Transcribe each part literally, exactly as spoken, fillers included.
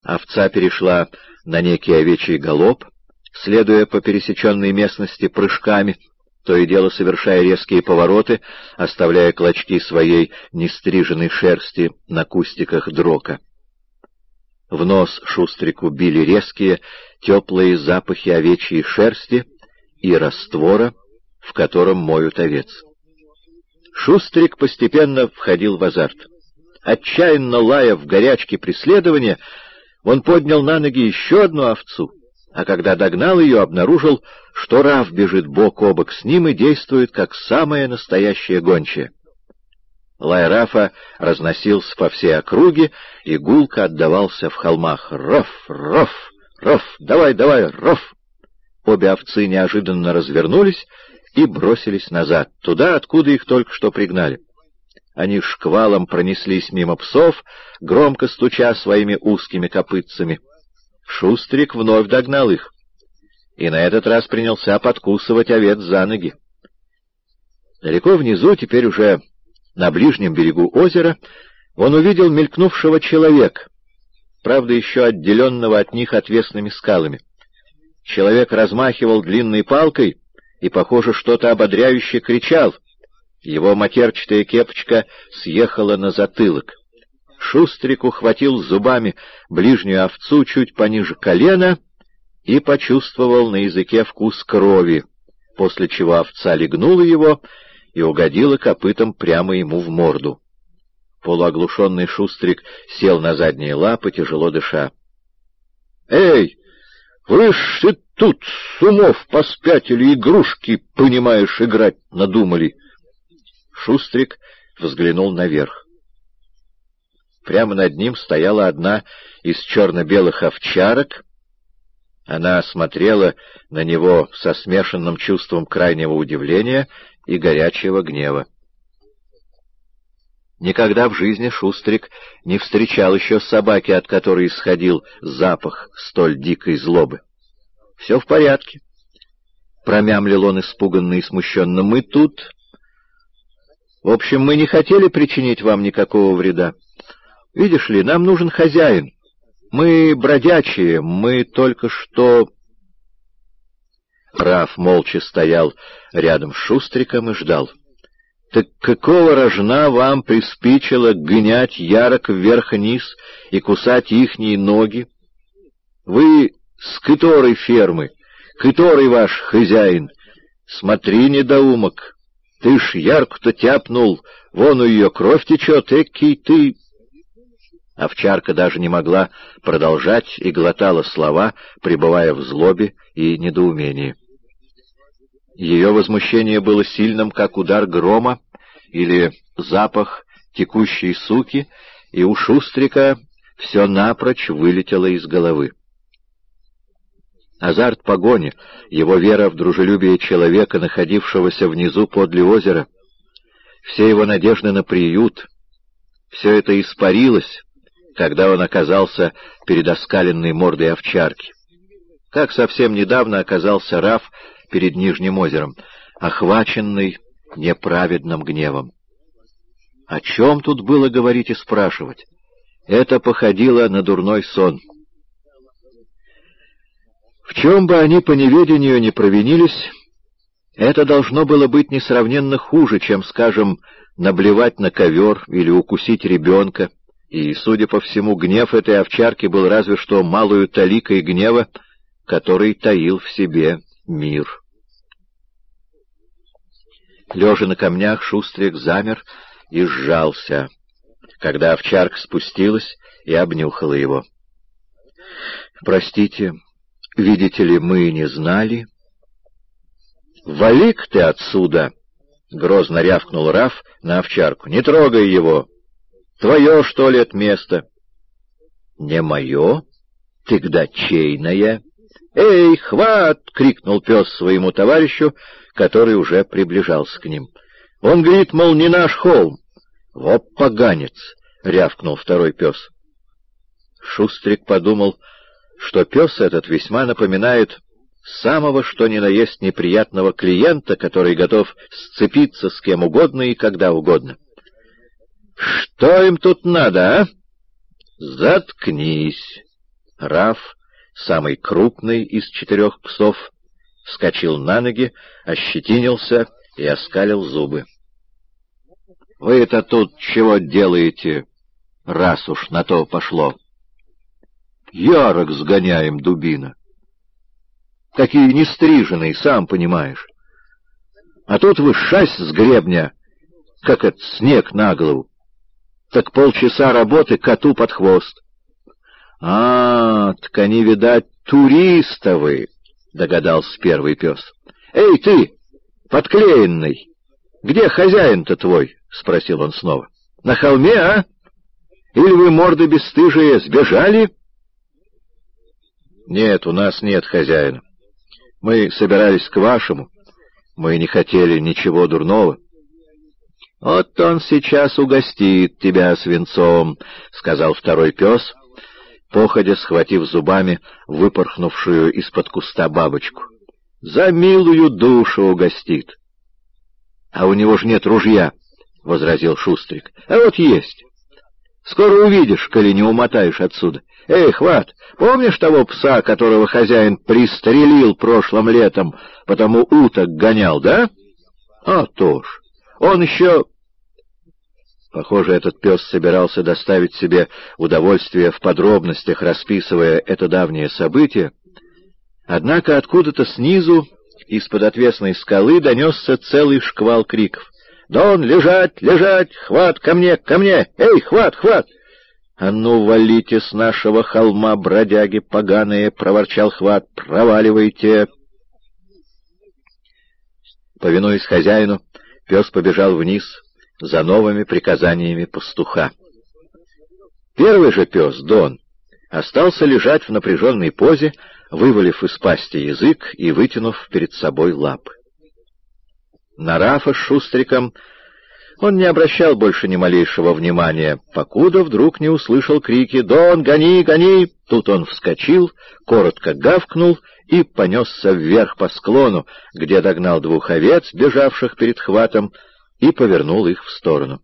Овца перешла на некий овечий галоп, следуя по пересеченной местности прыжками, то и дело совершая резкие повороты, оставляя клочки своей нестриженной шерсти на кустиках дрока. В нос Шустрику били резкие, теплые запахи овечьей шерсти и раствора, в котором моют овец. Шустрик постепенно входил в азарт. Отчаянно лая в горячке преследования, он поднял на ноги еще одну овцу, а когда догнал ее, обнаружил, что Раф бежит бок о бок с ним и действует как самая настоящая гончая. Лай Рафа разносился по всей округе, и гулко отдавался в холмах. «Раф! Раф! Раф! Давай, давай! Раф!» Обе овцы неожиданно развернулись и бросились назад, туда, откуда их только что пригнали. Они шквалом пронеслись мимо псов, громко стуча своими узкими копытцами. Шустрик вновь догнал их, и на этот раз принялся подкусывать овец за ноги. Далеко внизу, теперь уже на ближнем берегу озера, он увидел мелькнувшего человека, правда, еще отделенного от них отвесными скалами. Человек размахивал длинной палкой и, похоже, что-то ободряюще кричал. Его матерчатая кепочка съехала на затылок. Шустрик ухватил зубами ближнюю овцу чуть пониже колена и почувствовал на языке вкус крови, после чего овца легнула его и угодила копытом прямо ему в морду. Полуоглушенный Шустрик сел на задние лапы, тяжело дыша. — Эй, вы ж ты тут с умов поспятили, игрушки, понимаешь, играть надумали! Шустрик взглянул наверх. Прямо над ним стояла одна из черно-белых овчарок. Она смотрела на него со смешанным чувством крайнего удивления и горячего гнева. Никогда в жизни Шустрик не встречал еще собаки, от которой исходил запах столь дикой злобы. — Все в порядке, — промямлил он испуганно и смущенно. — Мы тут... В общем, мы не хотели причинить вам никакого вреда. Видишь ли, нам нужен хозяин. Мы бродячие, мы только что... Раф молча стоял рядом с Шустриком и ждал. — Так какого рожна вам приспичило гонять ярок вверх-вниз и кусать ихние ноги? Вы с которой фермы, который ваш хозяин? Смотри, недоумок, ты ж ярку-то тяпнул, вон у ее кровь течет, экий ты... Овчарка даже не могла продолжать и глотала слова, пребывая в злобе и недоумении. Ее возмущение было сильным, как удар грома или запах текущей суки, и у Шустрика все напрочь вылетело из головы. Азарт погони, его вера в дружелюбие человека, находившегося внизу подле озера, все его надежды на приют, все это испарилось, когда он оказался перед оскаленной мордой овчарки. Как совсем недавно оказался Раф перед Нижним озером, охваченный неправедным гневом. О чем тут было говорить и спрашивать? Это походило на дурной сон. В чем бы они по неведению не провинились, это должно было быть несравненно хуже, чем, скажем, наблевать на ковер или укусить ребенка, и, судя по всему, гнев этой овчарки был разве что малую таликой гнева, который таил в себе мир. Лежа на камнях, Шустрик замер и сжался, когда овчарка спустилась и обнюхала его. — Простите, видите ли, мы не знали. — Вали-ка ты отсюда! — грозно рявкнул Раф на овчарку. — Не трогай его! Твое, что ли, это место? — Не мое? Тогда чейное? — Эй, хват! — крикнул пес своему товарищу, который уже приближался к ним. — Он говорит, мол, не наш холм. — Вот поганец! — рявкнул второй пес. Шустрик подумал, что пес этот весьма напоминает самого что ни на есть неприятного клиента, который готов сцепиться с кем угодно и когда угодно. — Что им тут надо, а? — Заткнись! Раф, самый крупный из четырех псов, вскочил на ноги, ощетинился и оскалил зубы. — Вы-то тут чего делаете, раз уж на то пошло? — Ярок сгоняем, дубина. Какие нестриженные, сам понимаешь. А тут вы шась с гребня, как это снег на голову. Так полчаса работы коту под хвост. — А, так они, видать, туристовы, — догадался первый пес. — Эй, ты, подклеенный, где хозяин-то твой? — спросил он снова. — На холме, а? Или вы, морды бесстыжие, сбежали? — Нет, у нас нет хозяина. Мы собирались к вашему. Мы не хотели ничего дурного. — Вот он сейчас угостит тебя свинцом, — сказал второй пес, походя схватив зубами выпорхнувшую из-под куста бабочку. — За милую душу угостит. — А у него ж нет ружья, — возразил Шустрик. — А вот есть. Скоро увидишь, коли не умотаешь отсюда. Эй, Хват, помнишь того пса, которого хозяин пристрелил прошлым летом, потому уток гонял, да? А то ж, он еще... Похоже, этот пес собирался доставить себе удовольствие в подробностях, расписывая это давнее событие. Однако откуда-то снизу, из-под отвесной скалы, донесся целый шквал криков. «Дон, лежать, лежать! Хват, ко мне, ко мне! Эй, Хват, Хват!» «А ну, валите с нашего холма, бродяги поганые!» — проворчал Хват. «Проваливайте!» Повинуясь хозяину, пес побежал вниз за новыми приказаниями пастуха. Первый же пес, Дон, остался лежать в напряженной позе, вывалив из пасти язык и вытянув перед собой лапы. На Рафа с Шустриком он не обращал больше ни малейшего внимания, покуда вдруг не услышал крики «Дон, гони, гони!». Тут он вскочил, коротко гавкнул и понесся вверх по склону, где догнал двух овец, бежавших перед Хватом, и повернул их в сторону.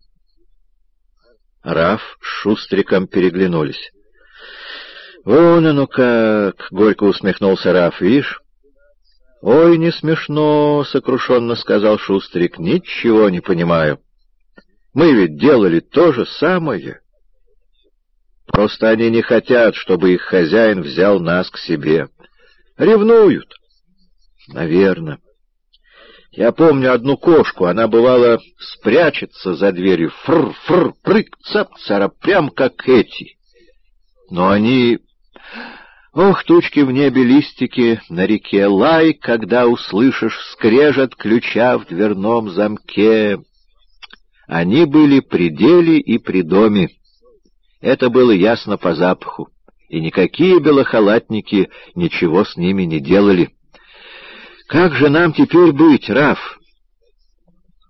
Раф с Шустриком переглянулись. «Вон оно как!» — горько усмехнулся Раф. «Вишь?» «Ой, не смешно!» — сокрушенно сказал Шустрик. «Ничего не понимаю. Мы ведь делали то же самое. Просто они не хотят, чтобы их хозяин взял нас к себе. Ревнуют. Наверно. Я помню одну кошку, она, бывало, спрячется за дверью. Фр-фр, прыг, цап, цара, прям как эти. Но они... Ох, тучки в небе, листики на реке, лай, когда услышишь скрежет ключа в дверном замке. Они были при деле и при доме. Это было ясно по запаху, и никакие белохалатники ничего с ними не делали. Как же нам теперь быть, Раф?